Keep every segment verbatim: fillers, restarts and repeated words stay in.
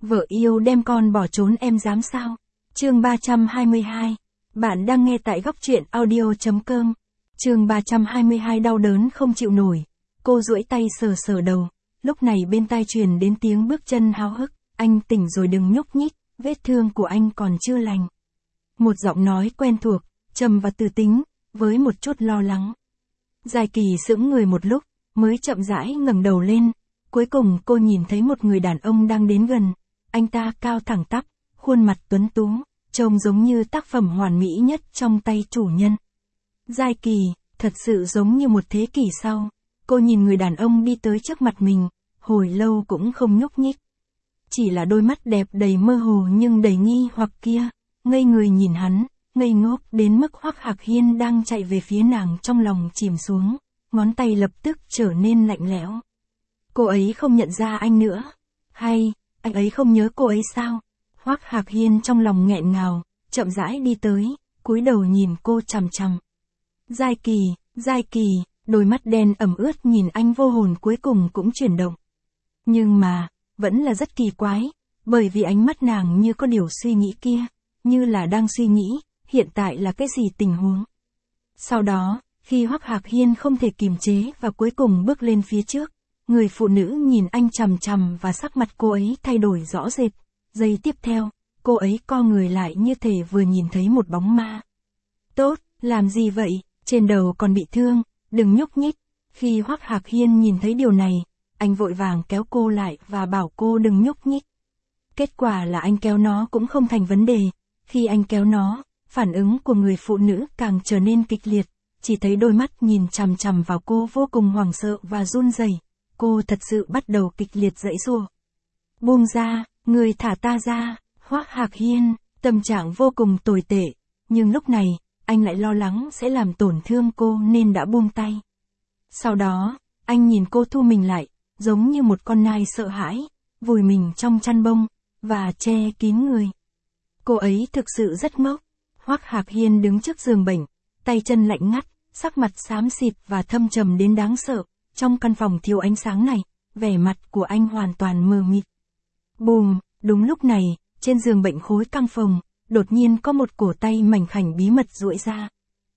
Vợ yêu đem con bỏ trốn em dám sao? Chương ba trăm hai mươi hai. Bạn đang nghe tại góc truyện audio chấm com. Chương ba trăm hai mươi hai đau đớn không chịu nổi. Cô duỗi tay sờ sờ đầu. Lúc này bên tai truyền đến tiếng bước chân háo hức. Anh tỉnh rồi đừng nhúc nhích, vết thương của anh còn chưa lành. Một giọng nói quen thuộc, trầm và từ tính, với một chút lo lắng. Giai Kỳ sững người một lúc, mới chậm rãi ngẩng đầu lên. Cuối cùng cô nhìn thấy một người đàn ông đang đến gần. Anh ta cao thẳng tắp, khuôn mặt tuấn tú, trông giống như tác phẩm hoàn mỹ nhất trong tay chủ nhân. Giai Kỳ, thật sự giống như một thế kỷ sau. Cô nhìn người đàn ông đi tới trước mặt mình, hồi lâu cũng không nhúc nhích. Chỉ là đôi mắt đẹp đầy mơ hồ nhưng đầy nghi hoặc kia, ngây người nhìn hắn, ngây ngốc đến mức Hoắc Hạc Hiên đang chạy về phía nàng trong lòng chìm xuống, ngón tay lập tức trở nên lạnh lẽo. Cô ấy không nhận ra anh nữa, hay, anh ấy không nhớ cô ấy sao? Hoắc Hạc Hiên trong lòng nghẹn ngào, chậm rãi đi tới, cúi đầu nhìn cô chằm chằm. Giai Kỳ, Giai Kỳ, đôi mắt đen ẩm ướt nhìn anh vô hồn cuối cùng cũng chuyển động. Nhưng mà, vẫn là rất kỳ quái, bởi vì ánh mắt nàng như có điều suy nghĩ kia, như là đang suy nghĩ, hiện tại là cái gì tình huống. Sau đó, khi Hoắc Hạc Hiên không thể kiềm chế và cuối cùng bước lên phía trước, người phụ nữ nhìn anh chằm chằm và sắc mặt cô ấy thay đổi rõ rệt. Giây tiếp theo, cô ấy co người lại như thể vừa nhìn thấy một bóng ma. Tốt, làm gì vậy, trên đầu còn bị thương, đừng nhúc nhích. Khi Hoắc Hạc Hiên nhìn thấy điều này, anh vội vàng kéo cô lại và bảo cô đừng nhúc nhích. Kết quả là anh kéo nó cũng không thành vấn đề. Khi anh kéo nó, phản ứng của người phụ nữ càng trở nên kịch liệt, chỉ thấy đôi mắt nhìn chằm chằm vào cô vô cùng hoảng sợ và run rẩy. Cô thật sự bắt đầu kịch liệt giãy giụa. Buông ra, người thả ta ra. Hoắc Hạc Hiên, tâm trạng vô cùng tồi tệ, nhưng lúc này, anh lại lo lắng sẽ làm tổn thương cô nên đã buông tay. Sau đó, anh nhìn cô thu mình lại, giống như một con nai sợ hãi, vùi mình trong chăn bông, và che kín người. Cô ấy thực sự rất ngốc. Hoắc Hạc Hiên đứng trước giường bệnh, tay chân lạnh ngắt, sắc mặt xám xịt và thâm trầm đến đáng sợ. Trong căn phòng thiếu ánh sáng này, vẻ mặt của anh hoàn toàn mờ mịt. Bùm, đúng lúc này, trên giường bệnh khối căng phòng, đột nhiên có một cổ tay mảnh khảnh bí mật duỗi ra.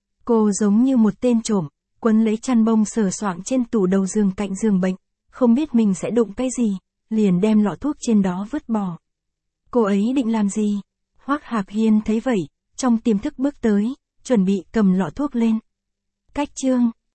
Cô giống như một tên trộm, quấn lấy chăn bông sờ soạng trên tủ đầu giường cạnh giường bệnh, không biết mình sẽ đụng cái gì, liền đem lọ thuốc trên đó vứt bỏ. Cô ấy định làm gì? Hoắc Hạc Hiên thấy vậy, trong tiềm thức bước tới, chuẩn bị cầm lọ thuốc lên. Cách chương